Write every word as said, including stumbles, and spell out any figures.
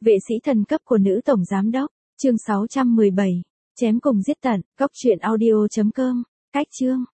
Vệ sĩ thần cấp của nữ tổng giám đốc, chương sáu trăm mười bảy, chém cùng giết tận, cốc truyện audio chấm com, cách chương.